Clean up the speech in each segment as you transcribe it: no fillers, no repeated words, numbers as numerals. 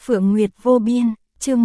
Phượng Nguyệt vô biên, chương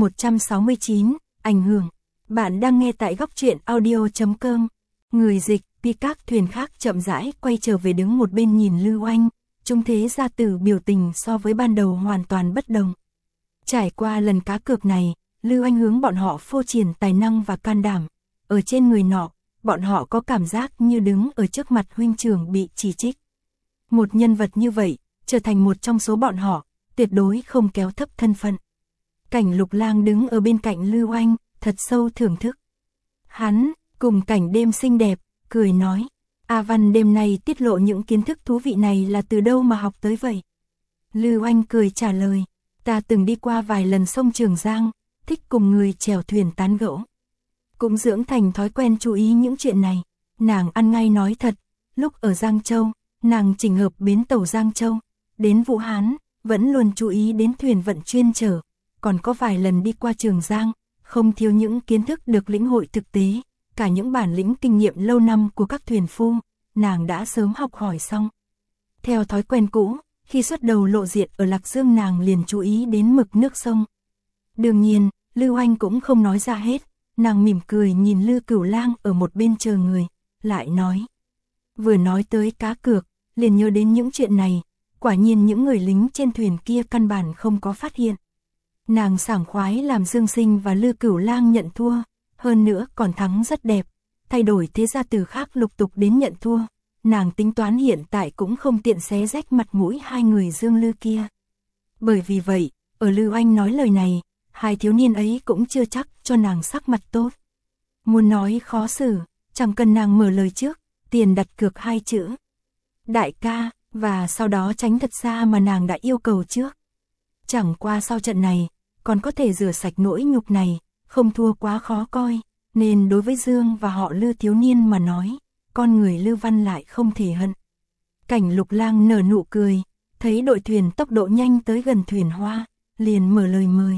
169, ảnh hưởng. Bạn đang nghe tại góc truyện audio.com. Người dịch, Picard thuyền khác chậm rãi quay trở về đứng một bên nhìn Lưu Anh, trung thế gia tử biểu tình so với ban đầu hoàn toàn bất đồng. Trải qua lần cá cược này, Lưu Anh hướng bọn họ phô triển tài năng và can đảm. Ở trên người nọ, bọn họ có cảm giác như đứng ở trước mặt huynh trưởng bị chỉ trích. Một nhân vật như vậy, trở thành một trong số bọn họ, tuyệt đối không kéo thấp thân phận. Cảnh Lục Lang đứng ở bên cạnh Lưu Anh, thật sâu thưởng thức. Hắn, cùng Cảnh Đêm xinh đẹp, cười nói, A Văn đêm nay tiết lộ những kiến thức thú vị này là từ đâu mà học tới vậy? Lưu Anh cười trả lời, ta từng đi qua vài lần sông Trường Giang, thích cùng người chèo thuyền tán gẫu. Cũng dưỡng thành thói quen chú ý những chuyện này. Nàng ăn ngay nói thật, lúc ở Giang Châu, nàng chỉnh hợp bến tàu Giang Châu, đến Vũ Hán, vẫn luôn chú ý đến thuyền vận chuyên chở, còn có vài lần đi qua Trường Giang, không thiếu những kiến thức được lĩnh hội thực tế, cả những bản lĩnh kinh nghiệm lâu năm của các thuyền phu, nàng đã sớm học hỏi xong. Theo thói quen cũ, khi xuất đầu lộ diện ở Lạc Dương nàng liền chú ý đến mực nước sông. Đương nhiên, Lưu Anh cũng không nói ra hết, nàng mỉm cười nhìn Lư Cửu Lang ở một bên chờ người, lại nói. Vừa nói tới cá cược, liền nhớ đến những chuyện này, quả nhiên những người lính trên thuyền kia căn bản không có phát hiện. Nàng sảng khoái làm Dương Sinh và Lư Cửu Lang nhận thua, hơn nữa còn thắng rất đẹp, thay đổi thế gia từ khác lục tục đến nhận thua. Nàng tính toán hiện tại cũng không tiện xé rách mặt mũi hai người Dương Lư kia. Bởi vì vậy, ở Lưu Anh nói lời này, hai thiếu niên ấy cũng chưa chắc cho nàng sắc mặt tốt. Muốn nói khó xử, chẳng cần nàng mở lời trước, tiền đặt cược hai chữ. Đại ca, và sau đó tránh thật xa mà nàng đã yêu cầu trước. Chẳng qua sau trận này, còn có thể rửa sạch nỗi nhục này, không thua quá khó coi, nên đối với Dương và họ Lư thiếu niên mà nói, con người Lưu Văn lại không thể hận. Cảnh Lục Lang nở nụ cười, thấy đội thuyền tốc độ nhanh tới gần thuyền hoa, liền mở lời mời.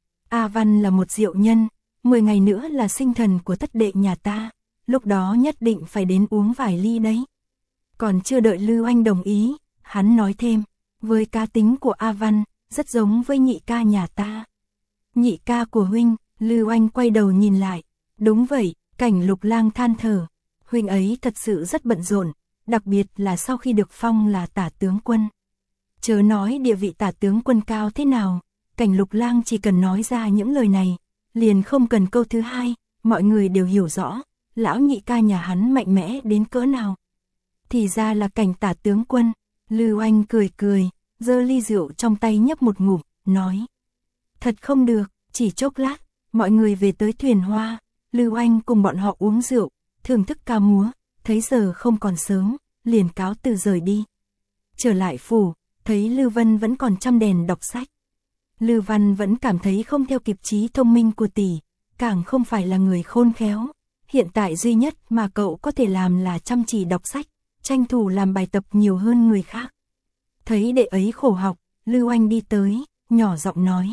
A Văn là một diệu nhân, 10 ngày nữa là sinh thần của thất đệ nhà ta, lúc đó nhất định phải đến uống vài ly đấy. Còn chưa đợi Lưu Anh đồng ý, hắn nói thêm, với cá tính của A Văn, rất giống với nhị ca nhà ta. Nhị ca của huynh, Lưu Anh quay đầu nhìn lại, đúng vậy, Cảnh Lục Lang than thở, huynh ấy thật sự rất bận rộn, đặc biệt là sau khi được phong là tả tướng quân. Chớ nói địa vị tả tướng quân cao thế nào, Cảnh Lục Lang chỉ cần nói ra những lời này, liền không cần câu thứ hai, mọi người đều hiểu rõ, lão nhị ca nhà hắn mạnh mẽ đến cỡ nào. Thì ra là Cảnh tả tướng quân, Lưu Anh cười cười, giơ ly rượu trong tay nhấp một ngụm, nói. Thật không được, chỉ chốc lát, mọi người về tới thuyền hoa, Lưu Anh cùng bọn họ uống rượu, thưởng thức ca múa, thấy giờ không còn sớm, liền cáo từ rời đi. Trở lại phủ, thấy Lưu Vân vẫn còn chăm đèn đọc sách. Lưu Văn vẫn cảm thấy không theo kịp trí thông minh của tỷ, càng không phải là người khôn khéo. Hiện tại duy nhất mà cậu có thể làm là chăm chỉ đọc sách, tranh thủ làm bài tập nhiều hơn người khác. Thấy đệ ấy khổ học, Lưu Anh đi tới, nhỏ giọng nói.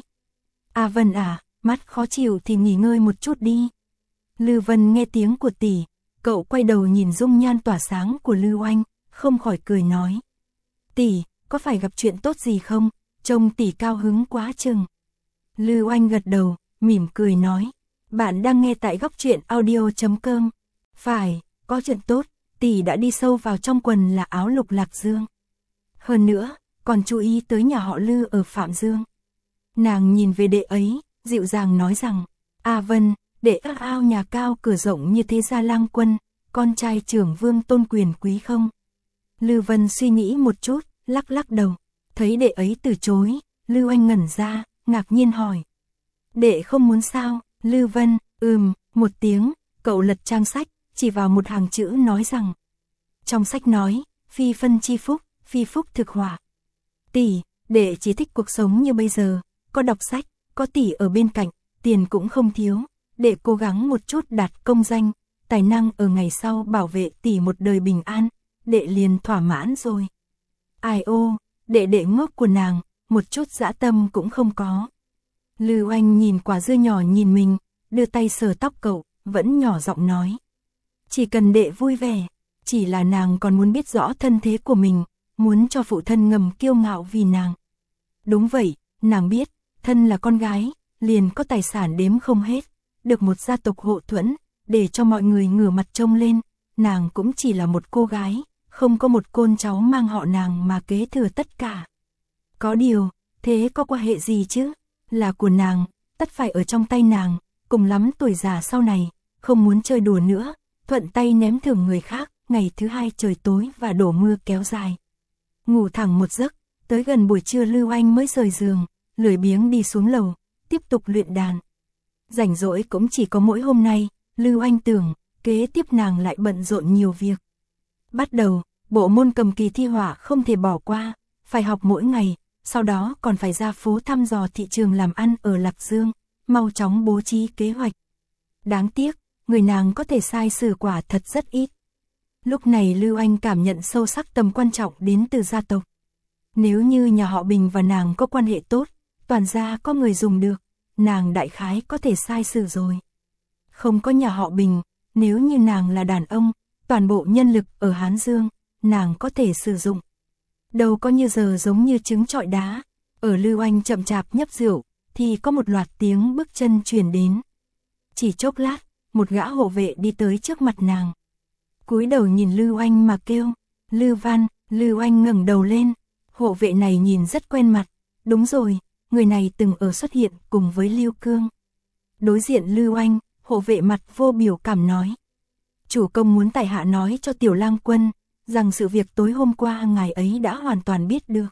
A Vân à, mắt khó chịu thì nghỉ ngơi một chút đi. Lưu Vân nghe tiếng của tỷ, cậu quay đầu nhìn dung nhan tỏa sáng của Lưu Anh, không khỏi cười nói. Tỷ, có phải gặp chuyện tốt gì không? Trông tỷ cao hứng quá chừng. Lưu Anh gật đầu, mỉm cười nói. Bạn đang nghe tại góc truyện audio.com. Phải, có chuyện tốt, tỷ đã đi sâu vào trong quần là áo lục Lạc Dương. Hơn nữa, còn chú ý tới nhà họ Lư ở Phạm Dương. Nàng nhìn về đệ ấy, dịu dàng nói rằng, A Vân, đệ ước ao nhà cao cửa rộng như thế gia lang quân, con trai trưởng vương tôn quyền quý không? Lưu Vân suy nghĩ một chút, lắc lắc đầu, thấy đệ ấy từ chối, Lưu Anh ngẩn ra, ngạc nhiên hỏi. Đệ không muốn sao? Lưu Vân, một tiếng, cậu lật trang sách, chỉ vào một hàng chữ nói rằng. Trong sách nói, phi phân chi phúc, phi phúc thực hỏa. Tỷ, đệ chỉ thích cuộc sống như bây giờ, có đọc sách, có tỷ ở bên cạnh, tiền cũng không thiếu, đệ cố gắng một chút đạt công danh, tài năng ở ngày sau bảo vệ tỷ một đời bình an, đệ liền thỏa mãn rồi. Ai ô, đệ ngốc của nàng, một chút dã tâm cũng không có. Lưu Anh nhìn quả dưa nhỏ nhìn mình, đưa tay sờ tóc cậu, vẫn nhỏ giọng nói. Chỉ cần đệ vui vẻ, chỉ là nàng còn muốn biết rõ thân thế của mình, muốn cho phụ thân ngầm kiêu ngạo vì nàng. Đúng vậy, nàng biết, thân là con gái, liền có tài sản đếm không hết, được một gia tộc hộ thuẫn, để cho mọi người ngửa mặt trông lên, nàng cũng chỉ là một cô gái, không có một côn cháu mang họ nàng mà kế thừa tất cả. Có điều, thế có quan hệ gì chứ? Là của nàng, tất phải ở trong tay nàng, cùng lắm tuổi già sau này, không muốn chơi đùa nữa, thuận tay ném thưởng người khác, ngày thứ hai trời tối và đổ mưa kéo dài. Ngủ thẳng một giấc, tới gần buổi trưa Lưu Anh mới rời giường, lười biếng đi xuống lầu, tiếp tục luyện đàn. Rảnh rỗi cũng chỉ có mỗi hôm nay, Lưu Anh tưởng, kế tiếp nàng lại bận rộn nhiều việc. Bắt đầu, bộ môn cầm kỳ thi họa không thể bỏ qua, phải học mỗi ngày, sau đó còn phải ra phố thăm dò thị trường làm ăn ở Lạc Dương, mau chóng bố trí kế hoạch. Đáng tiếc, người nàng có thể sai sử quả thật rất ít. Lúc này Lưu Anh cảm nhận sâu sắc tầm quan trọng đến từ gia tộc. Nếu như nhà họ Bình và nàng có quan hệ tốt, toàn gia có người dùng được, nàng đại khái có thể sai sử rồi. Không có nhà họ Bình, nếu như nàng là đàn ông, toàn bộ nhân lực ở Hán Dương, nàng có thể sử dụng. Đâu có như giờ giống như trứng trọi đá, ở Lưu Anh chậm chạp nhấp rượu, thì có một loạt tiếng bước chân truyền đến. Chỉ chốc lát, một gã hộ vệ đi tới trước mặt nàng. Cúi đầu nhìn Lưu Anh mà kêu, Lưu Văn. Lưu Anh ngẩng đầu lên, hộ vệ này nhìn rất quen mặt, đúng rồi, người này từng ở xuất hiện cùng với Lưu Cương. Đối diện Lưu Anh, hộ vệ mặt vô biểu cảm nói. Chủ công muốn tại hạ nói cho Tiểu Lang Quân, rằng sự việc tối hôm qua ngài ấy đã hoàn toàn biết được.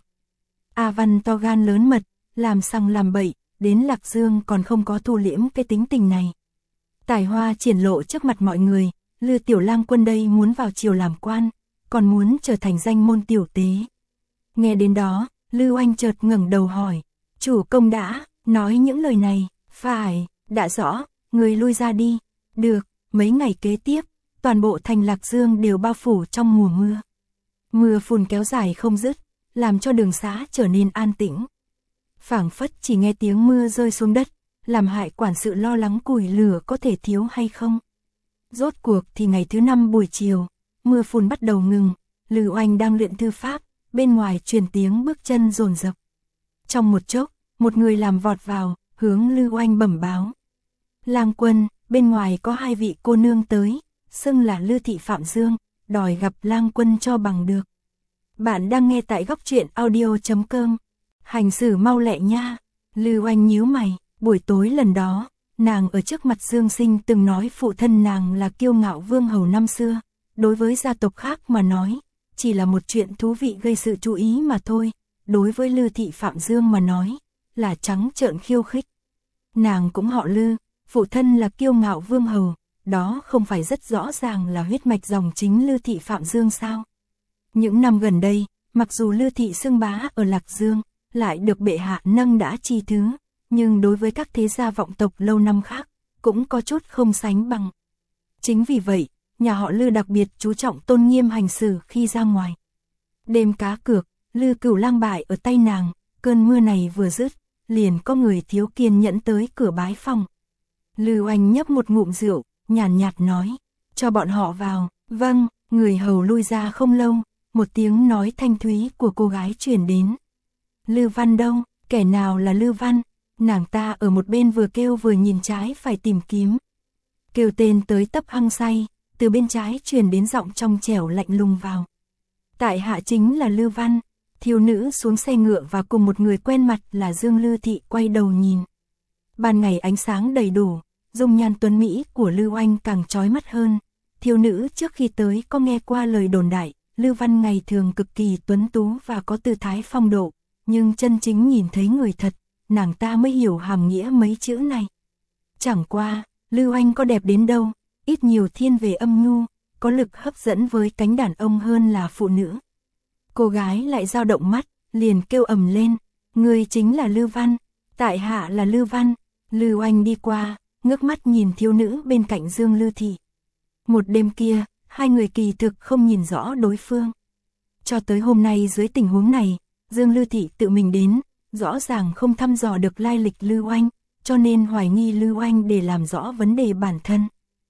A Văn to gan lớn mật, làm sằng làm bậy, đến Lạc Dương còn không có thu liễm cái tính tình này. Tài hoa triển lộ trước mặt mọi người, Lư Tiểu Lang Quân đây muốn vào triều làm quan, còn muốn trở thành danh môn tiểu tế. Nghe đến đó, Lưu Anh chợt ngẩng đầu hỏi, chủ công đã nói những lời này, phải, đã rõ, người lui ra đi. Được, mấy ngày kế tiếp, toàn bộ thành Lạc Dương đều bao phủ trong mùa mưa. Mưa phùn kéo dài không dứt, làm cho đường xá trở nên an tĩnh. Phảng phất chỉ nghe tiếng mưa rơi xuống đất, làm hại quản sự lo lắng củi lửa có thể thiếu hay không. Rốt cuộc thì ngày thứ 5 buổi chiều, mưa phùn bắt đầu ngừng, Lưu Anh đang luyện thư pháp, bên ngoài truyền tiếng bước chân dồn dập. Trong một chốc, một người làm vọt vào, hướng Lưu Anh bẩm báo. Lang Quân, bên ngoài có 2 vị cô nương tới, xưng là Lư Thị Phạm Dương, đòi gặp Lang Quân cho bằng được. Bạn đang nghe tại góc truyện audio.com. Hành xử mau lẹ nha. Lưu Anh nhíu mày, buổi tối lần đó, nàng ở trước mặt Dương Sinh từng nói phụ thân nàng là kiêu ngạo vương hầu năm xưa, đối với gia tộc khác mà nói, chỉ là một chuyện thú vị gây sự chú ý mà thôi, đối với Lư Thị Phạm Dương mà nói, là trắng trợn khiêu khích. Nàng cũng họ Lư, phụ thân là kiêu ngạo vương hầu, đó không phải rất rõ ràng là huyết mạch dòng chính Lư Thị Phạm Dương sao? Những năm gần đây, mặc dù Lư Thị xưng bá ở Lạc Dương, lại được bệ hạ nâng đã chi thứ, nhưng đối với các thế gia vọng tộc lâu năm khác, cũng có chút không sánh bằng. Chính vì vậy, nhà họ Lư đặc biệt chú trọng tôn nghiêm hành xử khi ra ngoài. Đêm cá cược, Lư Cửu lang bại ở tay nàng, cơn mưa này vừa dứt, liền có người thiếu kiên nhẫn tới cửa bái phòng. Lưu Anh nhấp một ngụm rượu, nhàn nhạt nói, cho bọn họ vào. Vâng, người hầu lui ra không lâu, một tiếng nói thanh thúy của cô gái truyền đến. Lư Văn đâu, kẻ nào là Lư Văn? Nàng ta ở một bên vừa kêu vừa nhìn trái phải tìm kiếm. Kêu tên tới tấp hăng say, từ bên trái truyền đến giọng trong trẻo lạnh lùng vào. Tại hạ chính là Lư Văn. Thiếu nữ xuống xe ngựa và cùng một người quen mặt là Dương Lư Thị quay đầu nhìn. Ban ngày ánh sáng đầy đủ, dung nhan tuấn mỹ của Lưu Anh càng chói mắt hơn. Thiếu nữ trước khi tới có nghe qua lời đồn đại, Lư Văn ngày thường cực kỳ tuấn tú và có tư thái phong độ, nhưng chân chính nhìn thấy người thật, nàng ta mới hiểu hàm nghĩa mấy chữ này. Chẳng qua, Lưu Anh có đẹp đến đâu, ít nhiều thiên về âm nhu, có lực hấp dẫn với cánh đàn ông hơn là phụ nữ. Cô gái lại dao động mắt, liền kêu ầm lên, người chính là Lưu Văn, tại hạ là Lưu Văn. Lưu Anh đi qua, ngước mắt nhìn thiếu nữ bên cạnh Dương Lư Thị. Một đêm kia, hai người kỳ thực không nhìn rõ đối phương. Cho tới hôm nay dưới tình huống này, Dương Lư Thị tự mình đến, rõ ràng không thăm dò được lai lịch Lưu Anh, cho nên hoài nghi Lưu Anh để làm rõ vấn đề bản thân.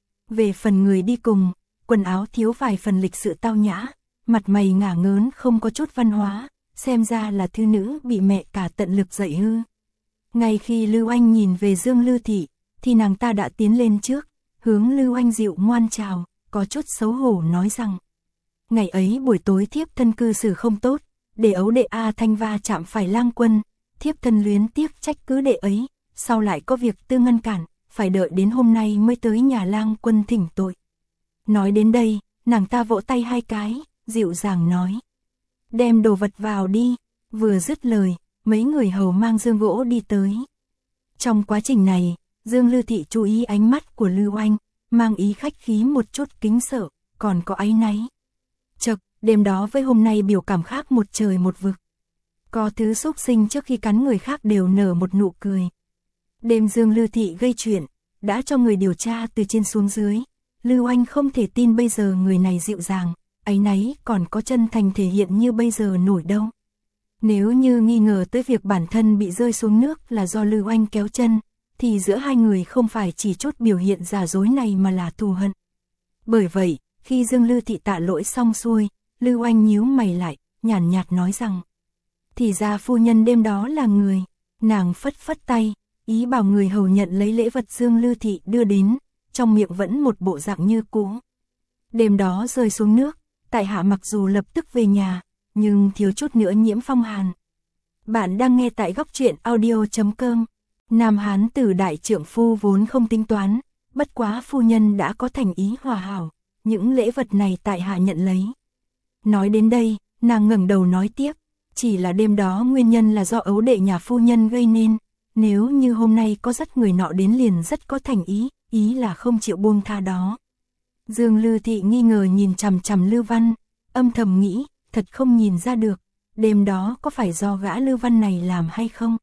Về phần người đi cùng, quần áo thiếu vài phần lịch sự tao nhã, mặt mày ngả ngớn không có chút văn hóa, xem ra là thư nữ bị mẹ cả tận lực dạy hư. Ngay khi Lưu Anh nhìn về Dương Lư Thị, thì nàng ta đã tiến lên trước, hướng Lưu Anh dịu ngoan chào, có chút xấu hổ nói rằng. Ngày ấy buổi tối thiếp thân cư xử không tốt, để ấu đệ A Thanh va chạm phải Lang Quân, thiếp thân luyến tiếc trách cứ đệ ấy, sau lại có việc tư ngăn cản, phải đợi đến hôm nay mới tới nhà Lang Quân thỉnh tội. Nói đến đây, nàng ta vỗ tay hai cái, dịu dàng nói. Đem đồ vật vào đi, vừa dứt lời, mấy người hầu mang dương gỗ đi tới. Trong quá trình này, Dương Lư Thị chú ý ánh mắt của Lưu Anh, mang ý khách khí một chút kính sợ, còn có áy náy. Chậc, đêm đó với hôm nay biểu cảm khác một trời một vực. Có thứ xúc sinh trước khi cắn người khác đều nở một nụ cười. Đêm Dương Lư Thị gây chuyện, đã cho người điều tra từ trên xuống dưới. Lưu Anh không thể tin bây giờ người này dịu dàng, áy náy còn có chân thành thể hiện như bây giờ nổi đâu. Nếu như nghi ngờ tới việc bản thân bị rơi xuống nước là do Lưu Anh kéo chân, thì giữa hai người không phải chỉ chút biểu hiện giả dối này mà là thù hận. Bởi vậy, khi Dương Lư Thị tạ lỗi xong xuôi, Lưu Anh nhíu mày lại, nhàn nhạt nói rằng. Thì ra phu nhân đêm đó là người, nàng phất phất tay, ý bảo người hầu nhận lấy lễ vật Dương Lư Thị đưa đến, trong miệng vẫn một bộ dạng như cũ. Đêm đó rơi xuống nước, tại hạ mặc dù lập tức về nhà, nhưng thiếu chút nữa nhiễm phong hàn. Bạn đang nghe tại góc truyện audio.com. Nam Hán tử đại trượng phu vốn không tính toán, bất quá phu nhân đã có thành ý hòa hảo, những lễ vật này tại hạ nhận lấy. Nói đến đây, nàng ngẩng đầu nói tiếp, chỉ là đêm đó nguyên nhân là do ấu đệ nhà phu nhân gây nên, nếu như hôm nay có dắt người nọ đến liền rất có thành ý, ý là không chịu buông tha đó. Dương Lư Thị nghi ngờ nhìn chằm chằm Lưu Văn, âm thầm nghĩ, thật không nhìn ra được, đêm đó có phải do gã Lưu Văn này làm hay không?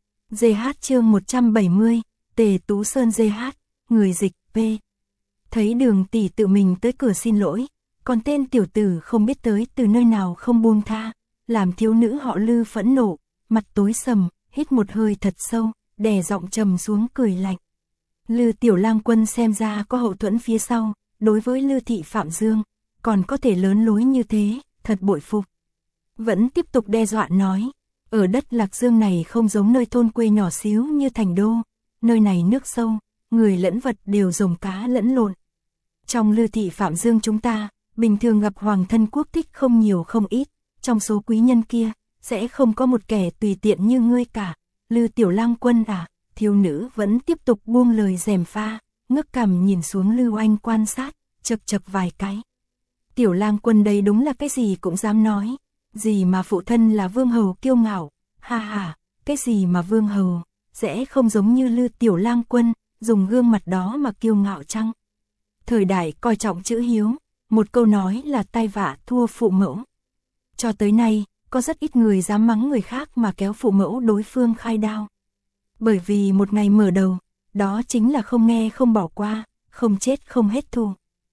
GH chương 170, Tề Tú Sơn GH, người dịch, P. Thấy Đường tỷ tự mình tới cửa xin lỗi, còn tên tiểu tử không biết tới từ nơi nào không buông tha, làm thiếu nữ họ Lư phẫn nộ, mặt tối sầm, hít một hơi thật sâu, đè giọng trầm xuống cười lạnh. Lư tiểu lang quân xem ra có hậu thuẫn phía sau, đối với Lư Thị Phạm Dương, còn có thể lớn lối như thế, thật bội phục. Vẫn tiếp tục đe dọa nói, ở đất Lạc Dương này không giống nơi thôn quê nhỏ xíu như thành đô, nơi này nước sâu, người lẫn vật đều rồng cá lẫn lộn. Trong Lư Thị Phạm Dương chúng ta, bình thường gặp hoàng thân quốc thích không nhiều không ít, trong số quý nhân kia, sẽ không có một kẻ tùy tiện như ngươi cả. Lư tiểu lang quân à, thiếu nữ vẫn tiếp tục buông lời gièm pha, ngước cằm nhìn xuống Lưu Anh quan sát, chậc chậc vài cái. Tiểu lang quân đây đúng là cái gì cũng dám nói, gì mà phụ thân là vương hầu kiêu ngạo, ha ha, cái gì mà vương hầu, sẽ không giống như Lư tiểu lang quân, dùng gương mặt đó mà kiêu ngạo chăng? Thời đại coi trọng chữ hiếu, một câu nói là tai vạ thua phụ mẫu. Cho tới nay, có rất ít người dám mắng người khác mà kéo phụ mẫu đối phương khai đao. Bởi vì một ngày mở đầu, đó chính là không nghe không bỏ qua, không chết không hết thù.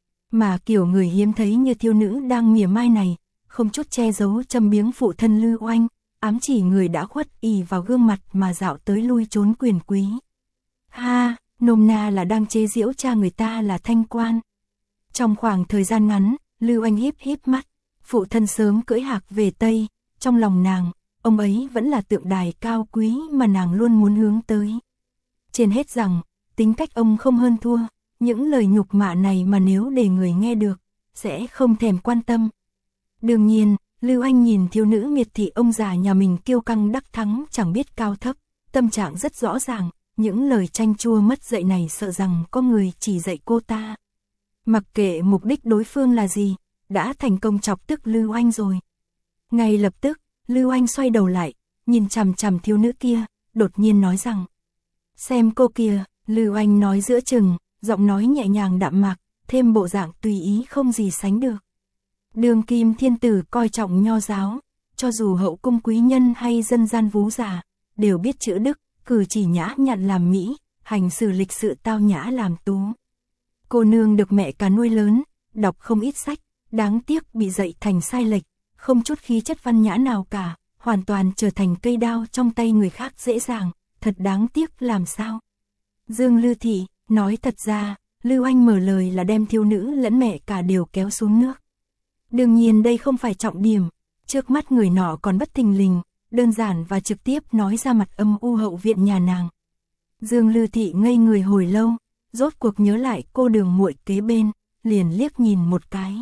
Mà kiểu người hiếm thấy như thiếu nữ đang mỉa mai này, không chút che giấu châm biếng phụ thân Lư Oanh, ám chỉ người đã khuất ì vào gương mặt mà dạo tới lui trốn quyền quý. Ha, nôm na là đang chế giễu cha người ta là Thanh Quan. Trong khoảng thời gian ngắn, Lưu Anh híp híp mắt, phụ thân sớm cưỡi hạc về Tây, trong lòng nàng, ông ấy vẫn là tượng đài cao quý mà nàng luôn muốn hướng tới. Trên hết rằng, tính cách ông không hơn thua, những lời nhục mạ này mà nếu để người nghe được, sẽ không thèm quan tâm. Đương nhiên, Lưu Anh nhìn thiếu nữ miệt thị ông già nhà mình kiêu căng đắc thắng chẳng biết cao thấp, tâm trạng rất rõ ràng, những lời chanh chua mất dạy này sợ rằng có người chỉ dạy cô ta. Mặc kệ mục đích đối phương là gì, đã thành công chọc tức Lưu Anh rồi. Ngay lập tức, Lưu Anh xoay đầu lại, nhìn chằm chằm thiếu nữ kia, đột nhiên nói rằng. Xem cô kia, Lưu Anh nói giữa chừng, giọng nói nhẹ nhàng đạm mạc, thêm bộ dạng tùy ý không gì sánh được. Đường kim thiên tử coi trọng nho giáo, cho dù hậu cung quý nhân hay dân gian vú già, đều biết chữ đức, cử chỉ nhã nhặn làm mỹ, hành xử lịch sự tao nhã làm tú. Cô nương được mẹ cả nuôi lớn, đọc không ít sách, đáng tiếc bị dạy thành sai lệch, không chút khí chất văn nhã nào cả, hoàn toàn trở thành cây đao trong tay người khác dễ dàng, thật đáng tiếc làm sao. Dương Lư Thị, nói thật ra, Lưu Anh mở lời là đem thiếu nữ lẫn mẹ cả đều kéo xuống nước. Đương nhiên đây không phải trọng điểm, trước mắt người nọ còn bất thình lình, đơn giản và trực tiếp nói ra mặt âm u hậu viện nhà nàng. Dương Lư Thị ngây người hồi lâu, rốt cuộc nhớ lại cô Đường muội kế bên, liền liếc nhìn một cái.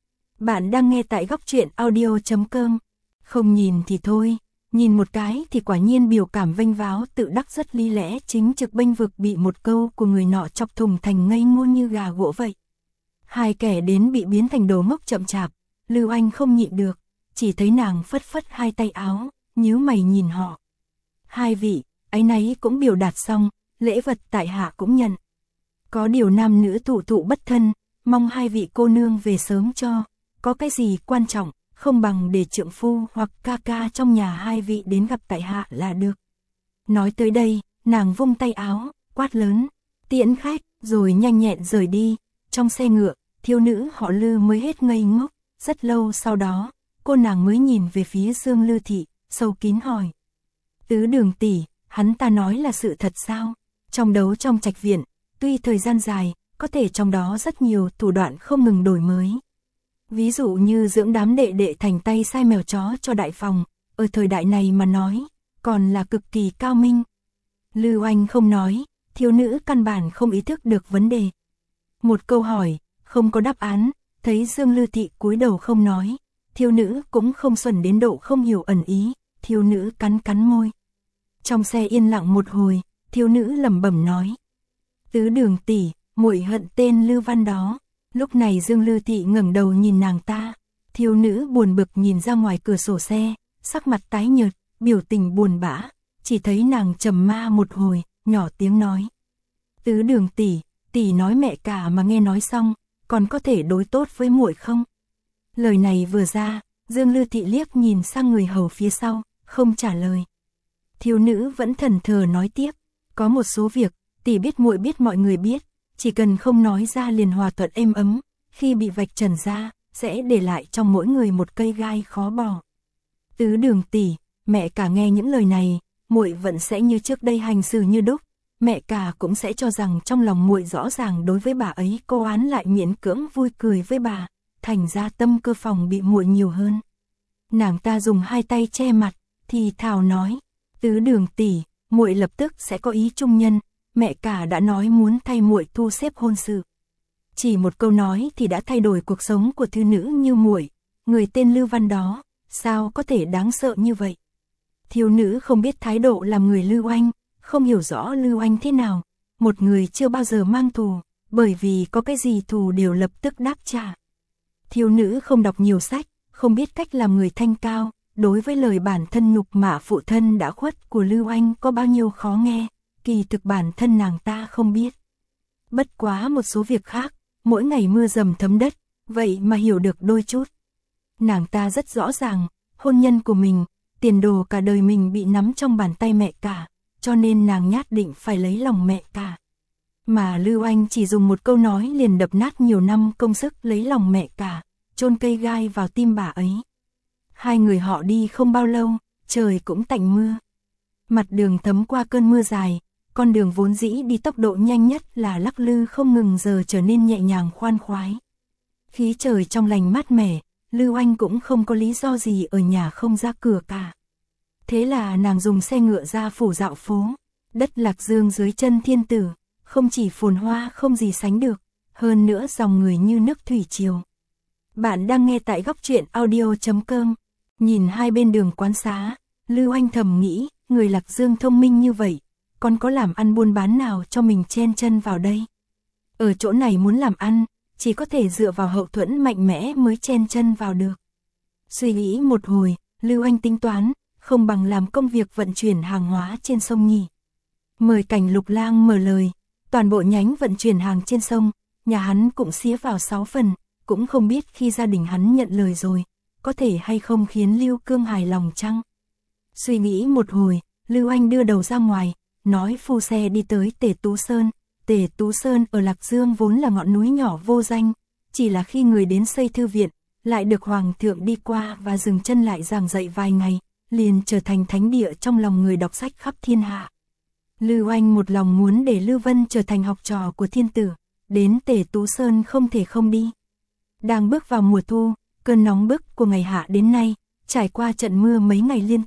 Bạn đang nghe tại góc truyện audio.com. Không nhìn thì thôi, nhìn một cái thì quả nhiên biểu cảm vênh váo tự đắc rất lý lẽ chính trực bênh vực bị một câu của người nọ chọc thùng thành ngây ngô như gà gỗ vậy. Hai kẻ đến bị biến thành đồ ngốc chậm chạp, Lưu Anh không nhịn được, chỉ thấy nàng phất phất hai tay áo, nhíu mày nhìn họ. Hai vị, áy náy cũng biểu đạt xong, lễ vật tại hạ cũng nhận. Có điều nam nữ thụ bất thân, mong hai vị cô nương về sớm cho, có cái gì quan trọng, không bằng để trượng phu hoặc ca ca trong nhà hai vị đến gặp tại hạ là được. Nói tới đây, nàng vung tay áo, quát lớn, tiễn khách, rồi nhanh nhẹn rời đi. Trong xe ngựa, thiếu nữ họ Lư mới hết ngây ngốc, rất lâu sau đó, cô nàng mới nhìn về phía Dương Lư Thị, sâu kín hỏi. Tứ Đường tỷ, hắn ta nói là sự thật sao? Trong đấu trong trạch viện, tuy thời gian dài, có thể trong đó rất nhiều thủ đoạn không ngừng đổi mới. Ví dụ như dưỡng đám đệ đệ thành tay sai mèo chó cho đại phòng, ở thời đại này mà nói, còn là cực kỳ cao minh. Lưu Anh không nói, thiếu nữ căn bản không ý thức được vấn đề. Một câu hỏi, không có đáp án, thấy Dương Lư Thị cúi đầu không nói, thiếu nữ cũng không xuẩn đến độ không hiểu ẩn ý, thiếu nữ cắn cắn môi. Trong xe yên lặng một hồi, thiếu nữ lẩm bẩm nói. Tứ Đường tỷ, muội hận tên Lưu Văn đó. Lúc này Dương Lư Thị ngẩng đầu nhìn nàng ta, thiếu nữ buồn bực nhìn ra ngoài cửa sổ xe, sắc mặt tái nhợt, biểu tình buồn bã, chỉ thấy nàng trầm ma một hồi, nhỏ tiếng nói. Tứ Đường tỷ, tỷ nói mẹ cả mà nghe nói xong, còn có thể đối tốt với muội không? Lời này vừa ra, Dương Lư Thị liếc nhìn sang người hầu phía sau, không trả lời. Thiếu nữ vẫn thẫn thờ nói tiếp, có một số việc, tỷ biết muội biết mọi người biết, chỉ cần không nói ra liền hòa thuận êm ấm, khi bị vạch trần ra, sẽ để lại trong mỗi người một cây gai khó bỏ. Tứ Đường tỷ, mẹ cả nghe những lời này, muội vẫn sẽ như trước đây hành xử như đúc, mẹ cả cũng sẽ cho rằng trong lòng muội rõ ràng đối với bà ấy cô oán lại miễn cưỡng vui cười với bà, thành ra tâm cơ phòng bị muội nhiều hơn. Nàng ta dùng hai tay che mặt, thì thào nói, Tứ Đường tỷ, muội lập tức sẽ có ý trung nhân, mẹ cả đã nói muốn thay muội thu xếp hôn sự. Chỉ một câu nói thì đã thay đổi cuộc sống của thư nữ như muội, người tên Lưu Văn đó, sao có thể đáng sợ như vậy? Thiếu nữ không biết thái độ làm người Lưu Anh, không hiểu rõ Lưu Anh thế nào, một người chưa bao giờ mang thù, bởi vì có cái gì thù đều lập tức đáp trả. Thiếu nữ không đọc nhiều sách, không biết cách làm người thanh cao, đối với lời bản thân nhục mạ phụ thân đã khuất của Lưu Anh có bao nhiêu khó nghe, kỳ thực bản thân nàng ta không biết. Bất quá một số việc khác, mỗi ngày mưa dầm thấm đất, vậy mà hiểu được đôi chút. Nàng ta rất rõ ràng, hôn nhân của mình, tiền đồ cả đời mình bị nắm trong bàn tay mẹ cả, cho nên nàng nhát định phải lấy lòng mẹ cả. Mà Lưu Anh chỉ dùng một câu nói liền đập nát nhiều năm công sức lấy lòng mẹ cả, chôn cây gai vào tim bà ấy. Hai người họ đi không bao lâu, trời cũng tạnh mưa. Mặt đường thấm qua cơn mưa dài, con đường vốn dĩ đi tốc độ nhanh nhất là lắc lư không ngừng giờ trở nên nhẹ nhàng khoan khoái. Khí trời trong lành mát mẻ, Lưu Anh cũng không có lý do gì ở nhà không ra cửa cả. Thế là nàng dùng xe ngựa ra phủ dạo phố, đất Lạc Dương dưới chân thiên tử, không chỉ phồn hoa không gì sánh được, hơn nữa dòng người như nước thủy triều. Bạn đang nghe tại góc truyện audio.com, nhìn hai bên đường quán xá, Lưu Anh thầm nghĩ, người Lạc Dương thông minh như vậy, còn có làm ăn buôn bán nào cho mình chen chân vào đây. Ở chỗ này muốn làm ăn, chỉ có thể dựa vào hậu thuẫn mạnh mẽ mới chen chân vào được. Suy nghĩ một hồi, Lưu Anh tính toán, không bằng làm công việc vận chuyển hàng hóa trên sông nhỉ. Mời Cảnh Lục Lang mở lời, toàn bộ nhánh vận chuyển hàng trên sông, nhà hắn cũng xía vào 6 phần, cũng không biết khi gia đình hắn nhận lời rồi, có thể hay không khiến Lưu Cương hài lòng chăng? Suy nghĩ một hồi, Lưu Anh đưa đầu ra ngoài, nói phu xe đi tới Tề Tú Sơn. Tề Tú Sơn ở Lạc Dương vốn là ngọn núi nhỏ vô danh, chỉ là khi người đến xây thư viện, lại được Hoàng thượng đi qua và dừng chân lại giảng dạy vài ngày, liền trở thành thánh địa trong lòng người đọc sách khắp thiên hạ. Lưu Anh một lòng muốn để Lưu Vân trở thành học trò của thiên tử, đến Tề Tú Sơn không thể không đi. Đang bước vào mùa thu, cơn nóng bức của ngày hạ đến nay, trải qua trận mưa mấy ngày liên tục,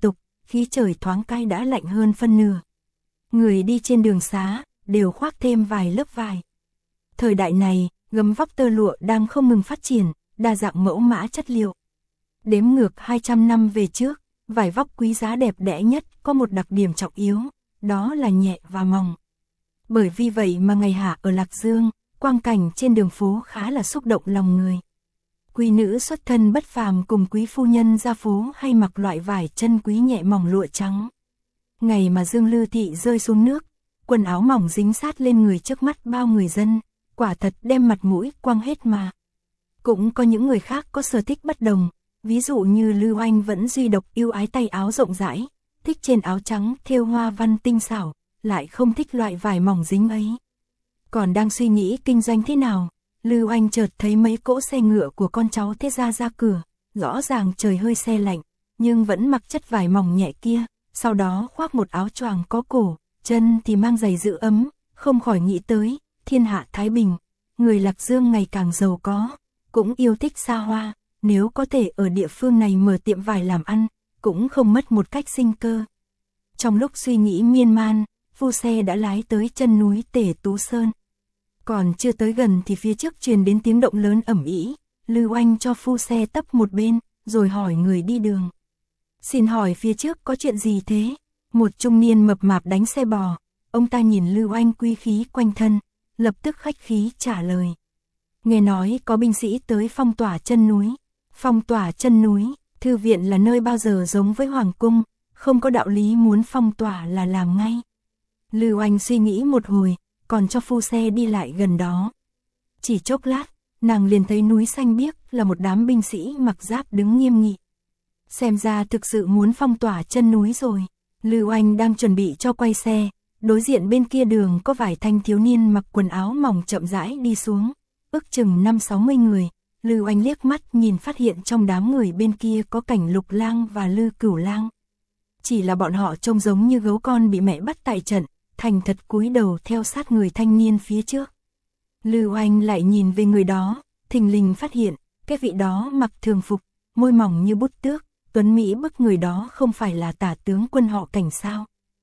khí trời thoáng cái đã lạnh hơn phân nửa. Người đi trên đường xá, đều khoác thêm vài lớp vải. Thời đại này, gấm vóc tơ lụa đang không ngừng phát triển, đa dạng mẫu mã chất liệu. Đếm ngược 200 năm về trước, vải vóc quý giá đẹp đẽ nhất có một đặc điểm trọng yếu, đó là nhẹ và mỏng. Bởi vì vậy mà ngày hạ ở Lạc Dương, quang cảnh trên đường phố khá là xúc động lòng người. Quý nữ xuất thân bất phàm cùng quý phu nhân ra phố hay mặc loại vải chân quý nhẹ mỏng lụa trắng. Ngày mà Dương Lư Thị rơi xuống nước, quần áo mỏng dính sát lên người trước mắt bao người dân, quả thật đem mặt mũi quăng hết mà. Cũng có những người khác có sở thích bất đồng, ví dụ như Lưu Anh vẫn duy độc yêu ái tay áo rộng rãi, thích trên áo trắng thêu hoa văn tinh xảo, lại không thích loại vải mỏng dính ấy. Còn đang suy nghĩ kinh doanh thế nào, Lưu Anh chợt thấy mấy cỗ xe ngựa của con cháu thế gia ra cửa, rõ ràng trời hơi se lạnh, nhưng vẫn mặc chất vải mỏng nhẹ kia, sau đó khoác một áo choàng có cổ, chân thì mang giày giữ ấm, không khỏi nghĩ tới, thiên hạ thái bình, người Lạc Dương ngày càng giàu có, cũng yêu thích xa hoa, nếu có thể ở địa phương này mở tiệm vải làm ăn, cũng không mất một cách sinh cơ. Trong lúc suy nghĩ miên man, phu xe đã lái tới chân núi Tể Tú Sơn. Còn chưa tới gần thì phía trước truyền đến tiếng động lớn ầm ĩ. Lưu Anh cho phu xe tấp một bên, rồi hỏi người đi đường. Xin hỏi phía trước có chuyện gì thế? Một trung niên mập mạp đánh xe bò. Ông ta nhìn Lưu Anh quý khí quanh thân, lập tức khách khí trả lời. Nghe nói có binh sĩ tới phong tỏa chân núi. Phong tỏa chân núi, thư viện là nơi bao giờ giống với hoàng cung, không có đạo lý muốn phong tỏa là làm ngay. Lưu Anh suy nghĩ một hồi, còn cho phu xe đi lại gần đó. Chỉ chốc lát, nàng liền thấy núi xanh biếc là một đám binh sĩ mặc giáp đứng nghiêm nghị. Xem ra thực sự muốn phong tỏa chân núi rồi. Lưu Anh đang chuẩn bị cho quay xe, đối diện bên kia đường có vài thanh thiếu niên mặc quần áo mỏng chậm rãi đi xuống, ước chừng 50-60 người. Lưu Anh liếc mắt nhìn phát hiện trong đám người bên kia có Cảnh Lục Lang và Lư Cửu Lang. Chỉ là bọn họ trông giống như gấu con bị mẹ bắt tại trận, thành thật cúi đầu theo sát người thanh niên phía trước. Lưu Anh lại nhìn về người đó, thình lình phát hiện, cái vị đó mặc thường phục, môi mỏng như bút tước, tuấn mỹ bức người đó không phải là tả tướng quân họ Cảnh sao.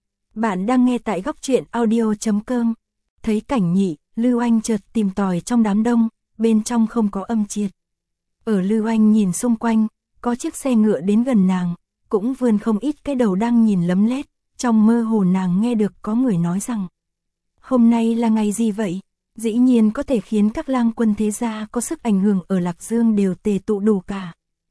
Bạn đang nghe tại góc truyện audio.com. Thấy Cảnh Nhị, Lưu Anh chợt tìm tòi trong đám đông, bên trong không có âm triệt. Ở Lưu Anh nhìn xung quanh, có chiếc xe ngựa đến gần nàng, cũng vươn không ít cái đầu đang nhìn lấm lét, trong mơ hồ nàng nghe được có người nói rằng: hôm nay là ngày gì vậy? Dĩ nhiên có thể khiến các lang quân thế gia có sức ảnh hưởng ở Lạc Dương đều tề tụ đủ cả.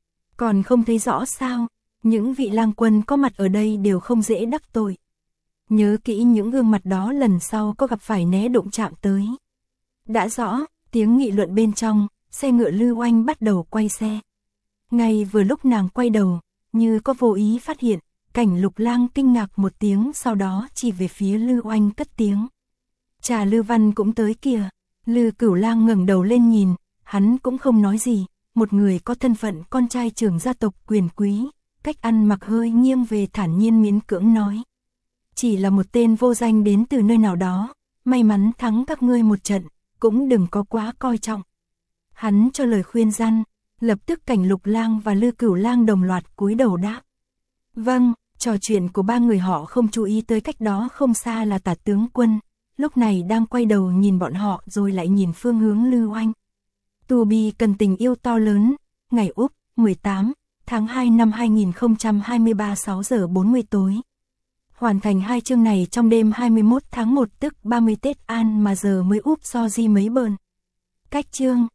Còn không thấy rõ sao, những vị lang quân có mặt ở đây đều không dễ đắc tội. Nhớ kỹ những gương mặt đó lần sau có gặp phải né đụng chạm tới. Đã rõ, tiếng nghị luận bên trong, xe ngựa Lưu Anh bắt đầu quay xe. Ngay vừa lúc nàng quay đầu, như có vô ý phát hiện, Cảnh Lục Lang kinh ngạc một tiếng, sau đó chỉ về phía Lưu Anh cất tiếng. Chà, Lưu Văn cũng tới kìa. Lư Cửu Lang ngẩng đầu lên nhìn, hắn cũng không nói gì, một người có thân phận con trai trưởng gia tộc quyền quý, cách ăn mặc hơi nghiêng về thản nhiên miễn cưỡng nói. Chỉ là một tên vô danh đến từ nơi nào đó, may mắn thắng các ngươi một trận, cũng đừng có quá coi trọng. Hắn cho lời khuyên răn, lập tức Cảnh Lục Lang và Lư Cửu Lang đồng loạt cúi đầu đáp. Vâng, trò chuyện của ba người họ không chú ý tới cách đó không xa là tả tướng quân, lúc này đang quay đầu nhìn bọn họ rồi lại nhìn phương hướng Lưu Anh. Tù Bi cần tình yêu to lớn, ngày Úc, 18 tháng 2 năm 2023 6 giờ 40 tối. Hoàn thành 2 chương này trong đêm 21 tháng 1 tức 30 Tết An mà giờ mới úp so di mấy bơn. Cách chương